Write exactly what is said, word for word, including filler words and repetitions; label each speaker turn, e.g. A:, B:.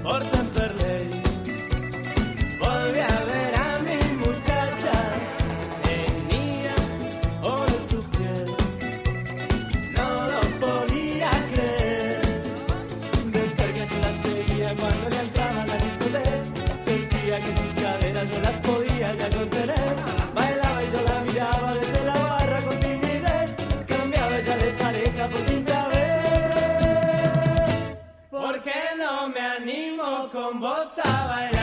A: por Temperley. Volví a ver a mi muchacha, tenía oro en su piel, no lo podía creer. De cerca yo la seguía cuando le entraba a la discoteca, sentía que sus caderas no las podía ya contener. Bailaba y yo la miraba desde la barra con timidez, cambiaba ella de pareja por quinta vez. ¿Por qué no me animo con vos a bailar?